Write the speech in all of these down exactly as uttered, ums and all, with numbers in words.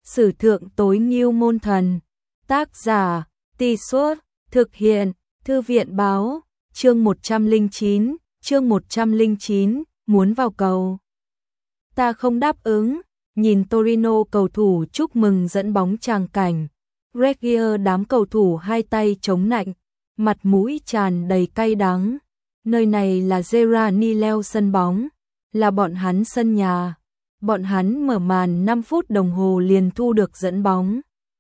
Sử thượng tối ngưu môn thần. Tác giả, Tì Suốt, thực hiện, Thư viện báo, chương một trăm lẻ chín, chương một trăm lẻ chín, muốn vào cầu. Ta không đáp ứng, nhìn Torino cầu thủ chúc mừng dẫn bóng tràng cảnh. Regia đám cầu thủ hai tay chống nạnh, mặt mũi tràn đầy cay đắng. Nơi này là Geranileo sân bóng, là bọn hắn sân nhà. Bọn hắn mở màn năm phút đồng hồ liền thu được dẫn bóng.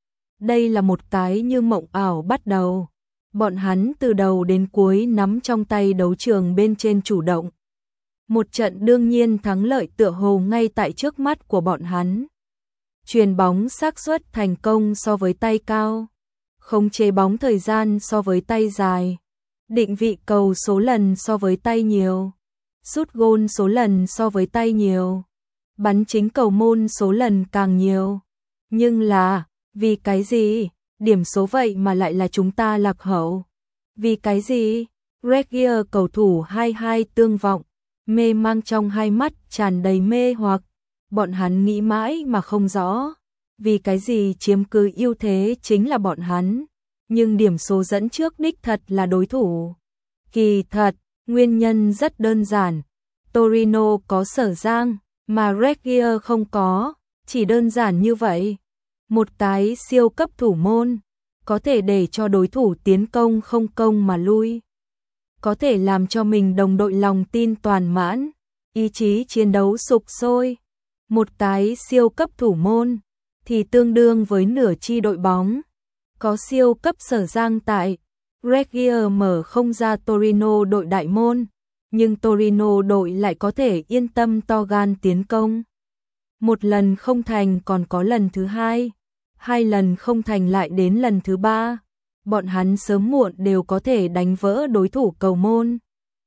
Đây là một cái như mộng ảo bắt đầu. Bọn hắn từ đầu đến cuối nắm trong tay đấu trường bên trên chủ động. Một trận đương nhiên thắng lợi tựa hồ ngay tại trước mắt của bọn hắn. Chuyền bóng xác suất thành công so với tay cao. Khống chế bóng thời gian so với tay dài. Định vị cầu số lần so với tay nhiều. Sút gôn số lần so với tay nhiều. Bắn chính cầu môn số lần càng nhiều. Nhưng là, vì cái gì? Điểm số vậy mà lại là chúng ta lạc hậu. Vì cái gì? Regia cầu thủ hai hai tương vọng, mê mang trong hai mắt tràn đầy mê hoặc. Bọn hắn nghĩ mãi mà không rõ. Vì cái gì chiếm cứ ưu thế chính là bọn hắn. Nhưng điểm số dẫn trước đích thật là đối thủ. Kỳ thật, nguyên nhân rất đơn giản. Torino có Sở Giang, mà Regia không có, chỉ đơn giản như vậy. Một cái siêu cấp thủ môn, có thể để cho đối thủ tiến công không công mà lui. Có thể làm cho mình đồng đội lòng tin toàn mãn, ý chí chiến đấu sục sôi. Một cái siêu cấp thủ môn, thì tương đương với nửa chi đội bóng. Có siêu cấp Sở Giang tại, Regia mở không ra Torino đội đại môn. Nhưng Torino đội lại có thể yên tâm to gan tiến công. Một lần không thành còn có lần thứ hai, hai lần không thành lại đến lần thứ ba. Bọn hắn sớm muộn đều có thể đánh vỡ đối thủ cầu môn.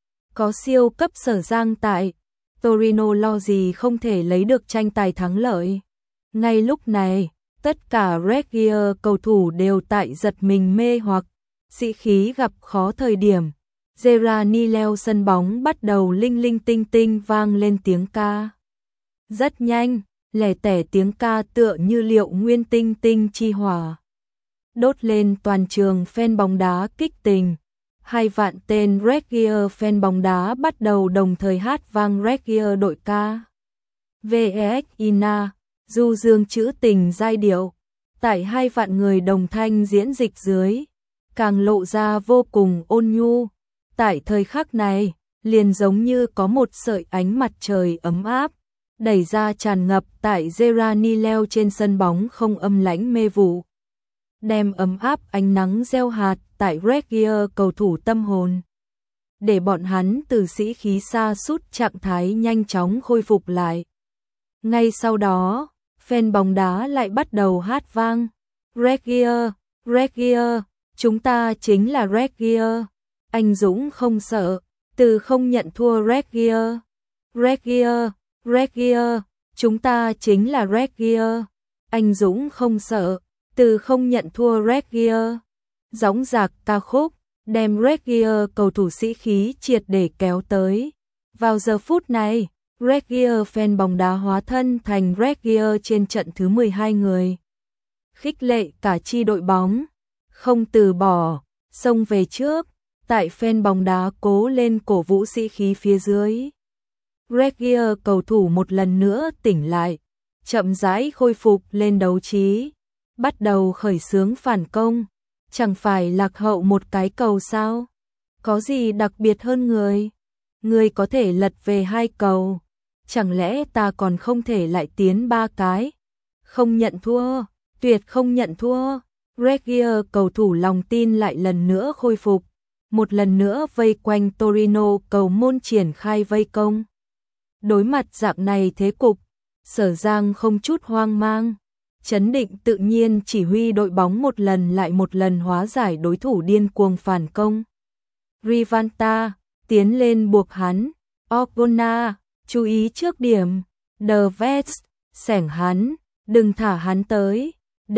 Có siêu cấp Sở Giang tại, Torino lo gì không thể lấy được tranh tài thắng lợi. Ngay lúc này, tất cả Regia cầu thủ đều tại giật mình mê hoặc, sĩ khí gặp khó thời điểm. Geranileo sân bóng bắt đầu linh linh tinh tinh vang lên tiếng ca. Rất nhanh, lẻ tẻ tiếng ca tựa như liệu nguyên tinh tinh chi hỏa. Đốt lên toàn trường fan bóng đá kích tình. Hai vạn tên Regia fan bóng đá bắt đầu đồng thời hát vang Regia đội ca. vê ét Ina, du dương trữ tình giai điệu. Tại hai vạn người đồng thanh diễn dịch dưới, càng lộ ra vô cùng ôn nhu. Tại thời khắc này, liền giống như có một sợi ánh mặt trời ấm áp, đẩy ra tràn ngập tại Geranileo trên sân bóng không âm lãnh mê vụ. Đem ấm áp ánh nắng gieo hạt tại Regia cầu thủ tâm hồn. Để bọn hắn từ sĩ khí sa sút trạng thái nhanh chóng khôi phục lại. Ngay sau đó, fan bóng đá lại bắt đầu hát vang. Regia, Regia, chúng ta chính là Regia. Anh Dũng không sợ, từ không nhận thua Regia. Regia, Regia, chúng ta chính là Regia. Anh Dũng không sợ, từ không nhận thua Regia. Dõng dạc ca khúc, đem Regia cầu thủ sĩ khí triệt để kéo tới. Vào giờ phút này, Regia fan bóng đá hóa thân thành Regia trên trận thứ mười hai người. Khích lệ cả chi đội bóng, không từ bỏ, xông về trước. Tại fan bóng đá cố lên cổ vũ sĩ khí phía dưới. Regia cầu thủ một lần nữa tỉnh lại, chậm rãi khôi phục lên đấu trí, bắt đầu khởi xướng phản công. Chẳng phải lạc hậu một cái cầu sao? Có gì đặc biệt hơn người? Người có thể lật về hai cầu, chẳng lẽ ta còn không thể lại tiến ba cái? Không nhận thua, tuyệt không nhận thua. Regia cầu thủ lòng tin lại lần nữa khôi phục. Một lần nữa vây quanh Torino cầu môn triển khai vây công. Đối mặt dạng này thế cục, Sở Giang không chút hoang mang, trấn định tự nhiên chỉ huy đội bóng một lần lại một lần hóa giải đối thủ điên cuồng phản công. Rivanta, tiến lên buộc hắn. Orgona, chú ý trước điểm. The Vets, xẻng hắn, đừng thả hắn tới. D.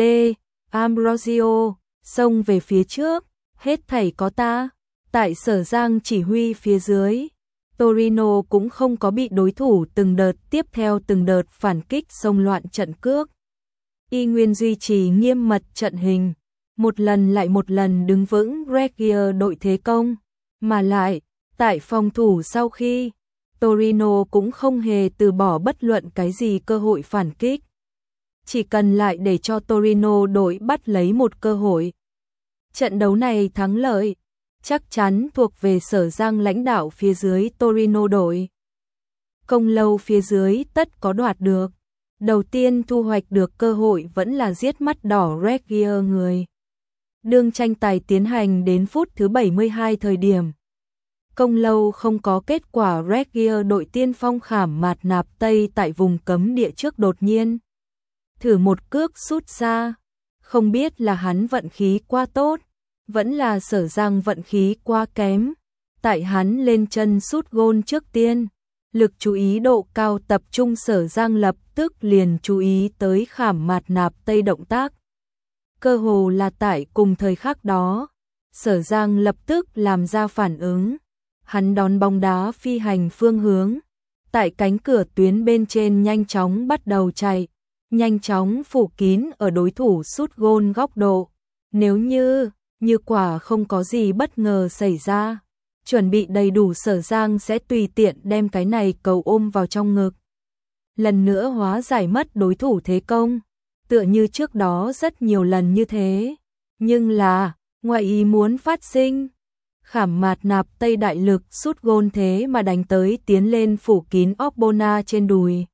Ambrosio, xông về phía trước, hết thảy có ta. Tại Sở Giang chỉ huy phía dưới, Torino cũng không có bị đối thủ từng đợt tiếp theo từng đợt phản kích xông loạn trận cước. y nguyên duy trì nghiêm mật trận hình, một lần lại một lần đứng vững Regia đội thế công, mà lại, tại phòng thủ sau khi, Torino cũng không hề từ bỏ bất luận cái gì cơ hội phản kích. Chỉ cần lại để cho Torino đội bắt lấy một cơ hội. Trận đấu này thắng lợi, chắc chắn thuộc về Sở Giang lãnh đạo phía dưới Torino đội. Công lâu phía dưới tất có đoạt được. Đầu tiên thu hoạch được cơ hội vẫn là giết mắt đỏ Regia người. Đương tranh tài tiến hành đến phút thứ bảy mươi hai thời điểm. Công lâu không có kết quả, Regia đội tiên phong Khảm Mạt Nạp Tây tại vùng cấm địa trước đột nhiên thử một cước sút xa. Không biết là hắn vận khí quá tốt, vẫn là Sở Giang vận khí quá kém. Tại hắn lên chân sút gôn trước tiên, lực chú ý độ cao tập trung, Sở Giang lập tức liền chú ý tới Khảm Mạt Nạp Tây động tác. Cơ hồ là tại cùng thời khắc đó, Sở Giang lập tức làm ra phản ứng. Hắn đón bóng đá phi hành phương hướng, tại cánh cửa tuyến bên trên nhanh chóng bắt đầu chạy, nhanh chóng phủ kín ở đối thủ sút gôn góc độ. Nếu như, như quả không có gì bất ngờ xảy ra, chuẩn bị đầy đủ, Sở Giang sẽ tùy tiện đem cái này cầu ôm vào trong ngực. Lần nữa hóa giải mất đối thủ thế công, tựa như trước đó rất nhiều lần như thế. Nhưng là, ngoại ý muốn phát sinh. Khảm Mạt Nạp Tây đại lực sút gôn thế mà đánh tới tiến lên phủ kín Ogbonna trên đùi.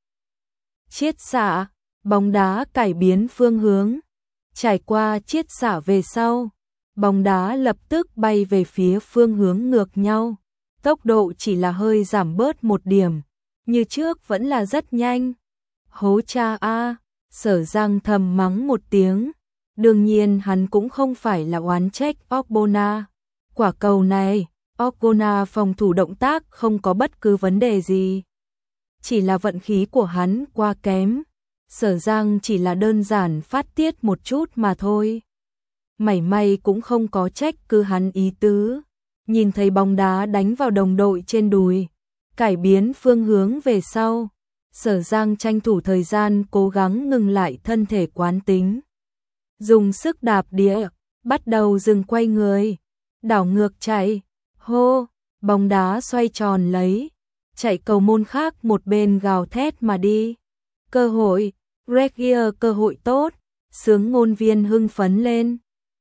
Chiết xạ, bóng đá cải biến phương hướng. Trải qua chiết xạ về sau, bóng đá lập tức bay về phía phương hướng ngược nhau. Tốc độ chỉ là hơi giảm bớt một điểm, như trước vẫn là rất nhanh. Hố cha a, Sở Giang thầm mắng một tiếng. Đương nhiên hắn cũng không phải là oán trách Ogbonna. Quả cầu này, Ogbonna phòng thủ động tác không có bất cứ vấn đề gì. Chỉ là vận khí của hắn quá kém. Sở Giang chỉ là đơn giản phát tiết một chút mà thôi. Mảy may cũng không có trách cứ hắn ý tứ. Nhìn thấy bóng đá đánh vào đồng đội trên đùi, cải biến phương hướng về sau, Sở Giang tranh thủ thời gian cố gắng ngừng lại thân thể quán tính. Dùng sức đạp đĩa, bắt đầu dừng quay người, đảo ngược chạy, hô, bóng đá xoay tròn lấy, chạy cầu môn khác một bên gào thét mà đi. Cơ hội, Regia cơ hội tốt, sướng ngôn viên hưng phấn lên.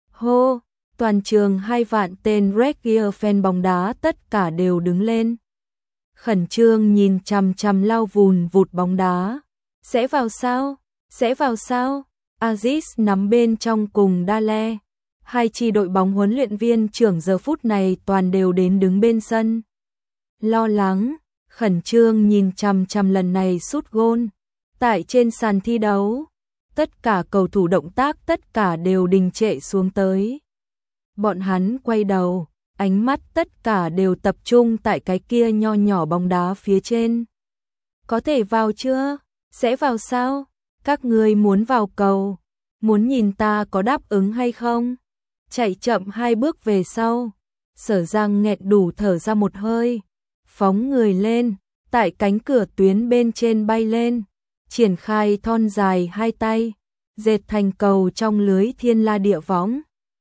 Hô, toàn trường hai vạn tên Regia fan bóng đá tất cả đều đứng lên. Khẩn trương nhìn chằm chằm lao vùn vụt bóng đá. Sẽ vào sao? Sẽ vào sao? Aziz nắm bên trong cùng Dale. Hai chi đội bóng huấn luyện viên trưởng giờ phút này toàn đều đến đứng bên sân. Lo lắng, khẩn trương nhìn chằm chằm lần này sút gôn. Tại trên sàn thi đấu, tất cả cầu thủ động tác tất cả đều đình trệ xuống tới. Bọn hắn quay đầu, ánh mắt tất cả đều tập trung tại cái kia nho nhỏ bóng đá phía trên. Có thể vào chưa? Sẽ vào sao? Các ngươi muốn vào cầu, muốn nhìn ta có đáp ứng hay không? Chạy chậm hai bước về sau, Sở Giang nghẹn đủ thở ra một hơi, phóng người lên, tại cánh cửa tuyến bên trên bay lên, triển khai thon dài hai tay, dệt thành cầu trong lưới thiên la địa võng.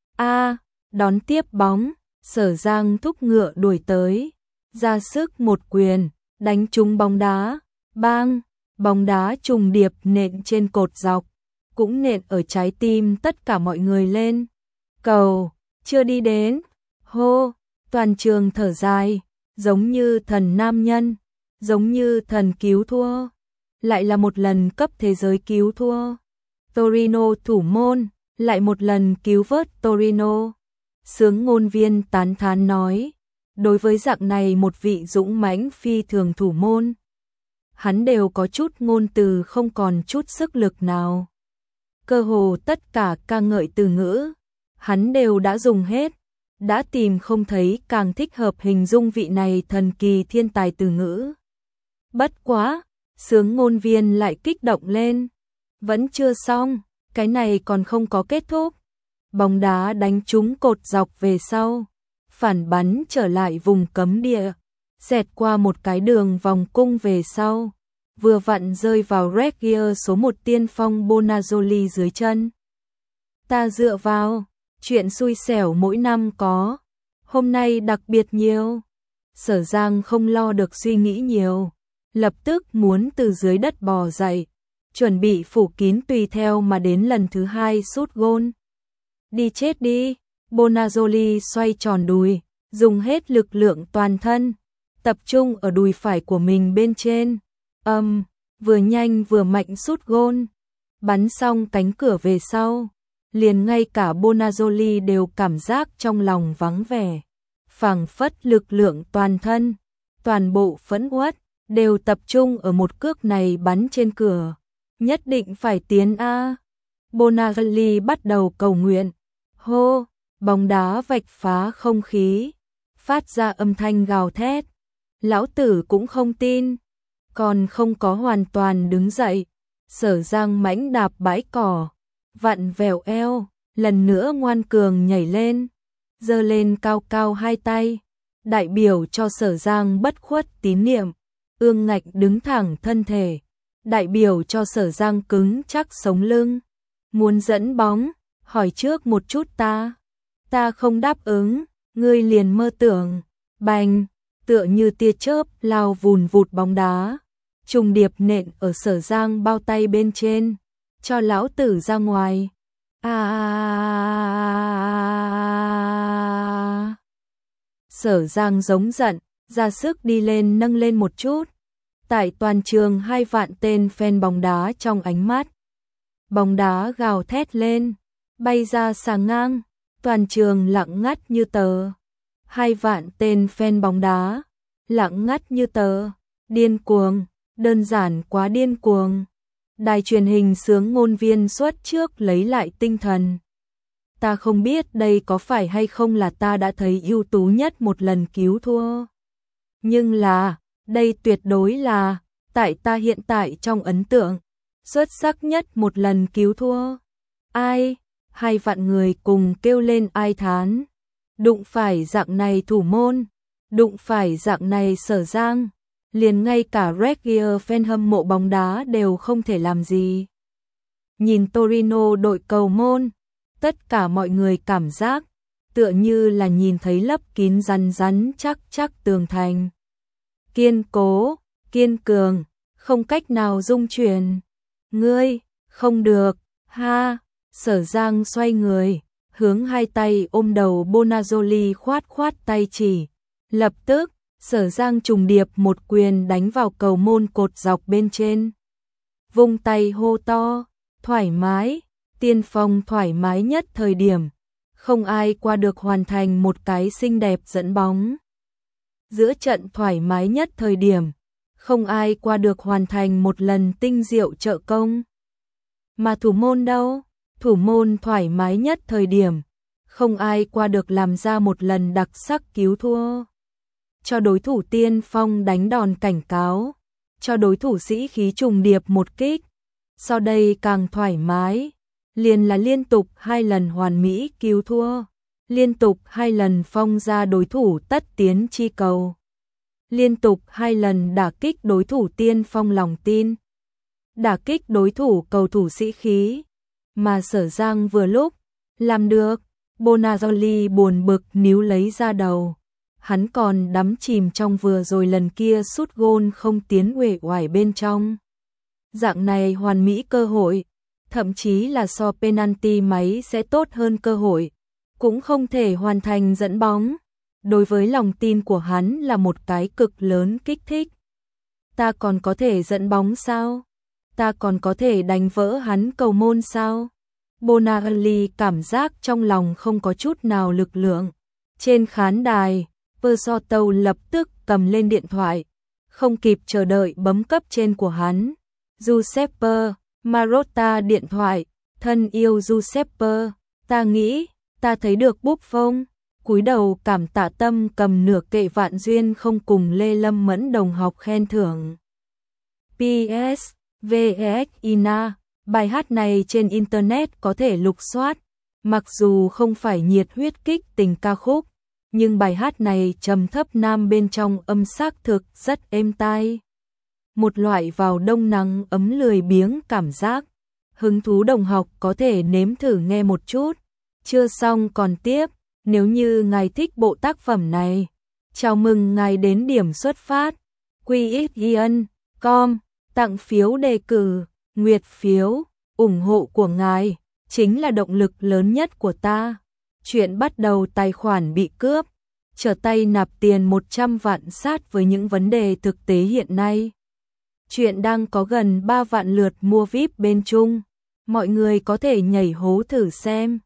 A, đón tiếp bóng, Sở Giang thúc ngựa đuổi tới, ra sức một quyền, đánh trúng bóng đá, bang, bóng đá trùng điệp nện trên cột dọc, cũng nện ở trái tim tất cả mọi người lên. Cầu, chưa đi đến, hô, toàn trường thở dài, giống như thần nam nhân, giống như thần cứu thua, lại là một lần cấp thế giới cứu thua. Torino thủ môn, lại một lần cứu vớt Torino. Sướng ngôn viên tán thán nói, đối với dạng này một vị dũng mãnh phi thường thủ môn, hắn đều có chút ngôn từ không còn chút sức lực nào. Cơ hồ tất cả ca ngợi từ ngữ, hắn đều đã dùng hết, đã tìm không thấy càng thích hợp hình dung vị này thần kỳ thiên tài từ ngữ. Bất quá, sướng ngôn viên lại kích động lên. Vẫn chưa xong, cái này còn không có kết thúc. Bóng đá đánh trúng cột dọc về sau, phản bắn trở lại vùng cấm địa, xẹt qua một cái đường vòng cung về sau, vừa vặn rơi vào red gear số một tiên phong Bonazzoli dưới chân. Ta dựa vào, chuyện xui xẻo mỗi năm có, hôm nay đặc biệt nhiều. Sở Giang không lo được suy nghĩ nhiều, lập tức muốn từ dưới đất bò dậy, chuẩn bị phủ kín tùy theo mà đến lần thứ hai sút gôn. Đi chết đi, Bonazzoli xoay tròn đùi, dùng hết lực lượng toàn thân, tập trung ở đùi phải của mình bên trên. Âm, um, vừa nhanh vừa mạnh sút gôn, bắn xong cánh cửa về sau, liền ngay cả Bonazzoli đều cảm giác trong lòng vắng vẻ, phảng phất lực lượng toàn thân, toàn bộ phẫn uất đều tập trung ở một cước này bắn trên cửa, nhất định phải tiến a. Bonazzoli bắt đầu cầu nguyện. Hô, bóng đá vạch phá không khí, phát ra âm thanh gào thét. Lão tử cũng không tin, còn không có hoàn toàn đứng dậy. Sở Giang mãnh đạp bãi cỏ, vặn vẹo eo, lần nữa ngoan cường nhảy lên, giơ lên cao cao hai tay, đại biểu cho Sở Giang bất khuất tín niệm, ương ngạnh đứng thẳng thân thể, đại biểu cho Sở Giang cứng chắc sống lưng. Muốn dẫn bóng, hỏi trước một chút ta. Ta không đáp ứng, ngươi liền mơ tưởng. Bành, tựa như tia chớp lao vùn vụt bóng đá, trùng điệp nện ở Sở Giang bao tay bên trên, cho lão tử ra ngoài. À... Sở Giang giống giận, ra sức đi lên nâng lên một chút. Tại toàn trường hai vạn tên fan bóng đá trong ánh mắt, bóng đá gào thét lên, bay ra sàng ngang, toàn trường lặng ngắt như tờ. Hai vạn tên fan bóng đá, lặng ngắt như tờ, điên cuồng, đơn giản quá điên cuồng. Đài truyền hình xướng ngôn viên xuất trước lấy lại tinh thần. Ta không biết đây có phải hay không là ta đã thấy ưu tú nhất một lần cứu thua. Nhưng là, đây tuyệt đối là, tại ta hiện tại trong ấn tượng, xuất sắc nhất một lần cứu thua. Ai? Hai vạn người cùng kêu lên ai thán. Đụng phải dạng này thủ môn, đụng phải dạng này Sở Giang, liền ngay cả Red Gear fan hâm mộ bóng đá đều không thể làm gì. Nhìn Torino đội cầu môn, tất cả mọi người cảm giác tựa như là nhìn thấy lấp kín rắn rắn chắc chắc tường thành. Kiên cố, kiên cường, không cách nào dung chuyển. Ngươi, không được, ha. Sở Giang xoay người, hướng hai tay ôm đầu Bonazzoli khoát khoát tay chỉ. Lập tức, Sở Giang trùng điệp một quyền đánh vào cầu môn cột dọc bên trên. Vung tay hô to, thoải mái, tiên phong thoải mái nhất thời điểm. Không ai qua được hoàn thành một cái xinh đẹp dẫn bóng. Giữa trận thoải mái nhất thời điểm, không ai qua được hoàn thành một lần tinh diệu trợ công. Mà thủ môn đâu? Thủ môn thoải mái nhất thời điểm, không ai qua được làm ra một lần đặc sắc cứu thua. Cho đối thủ tiên phong đánh đòn cảnh cáo, cho đối thủ sĩ khí trùng điệp một kích. Sau đây càng thoải mái, liền là liên tục hai lần hoàn mỹ cứu thua, liên tục hai lần phong ra đối thủ tất tiến chi cầu, liên tục hai lần đả kích đối thủ tiên phong lòng tin, đả kích đối thủ cầu thủ sĩ khí. Mà Sở Giang vừa lúc làm được. Bonazzoli buồn bực níu lấy ra đầu. Hắn còn đắm chìm trong vừa rồi lần kia sút gôn không tiến uể oải bên trong. Dạng này hoàn mỹ cơ hội, thậm chí là so penalty máy sẽ tốt hơn cơ hội, cũng không thể hoàn thành dẫn bóng. Đối với lòng tin của hắn là một cái cực lớn kích thích. Ta còn có thể dẫn bóng sao? Ta còn có thể đánh vỡ hắn cầu môn sao? Bonazzoli cảm giác trong lòng không có chút nào lực lượng. Trên khán đài, Persoto lập tức cầm lên điện thoại, không kịp chờ đợi bấm cấp trên của hắn. Giuseppe Marotta điện thoại, thân yêu Giuseppe, ta nghĩ, ta thấy được Buffon, cúi đầu cảm tạ tâm cầm nửa kệ vạn duyên không cùng Lê Lâm Mẫn đồng học khen thưởng. pê ét vê ét Ina, bài hát này trên Internet có thể lục soát, mặc dù không phải nhiệt huyết kích tình ca khúc, nhưng bài hát này trầm thấp nam bên trong âm sắc thực rất êm tai. một loại vào đông nắng ấm lười biếng cảm giác. Hứng thú đồng học có thể nếm thử nghe một chút. Chưa xong còn tiếp, nếu như ngài thích bộ tác phẩm này, chào mừng ngài đến điểm xuất phát quy x ion chấm com, tặng phiếu đề cử, nguyệt phiếu, ủng hộ của ngài chính là động lực lớn nhất của ta. Chuyện bắt đầu tài khoản bị cướp, trở tay nạp tiền một trăm vạn sát với những vấn đề thực tế hiện nay. Chuyện đang có gần ba vạn lượt mua víp bên Trung, mọi người có thể nhảy hố thử xem.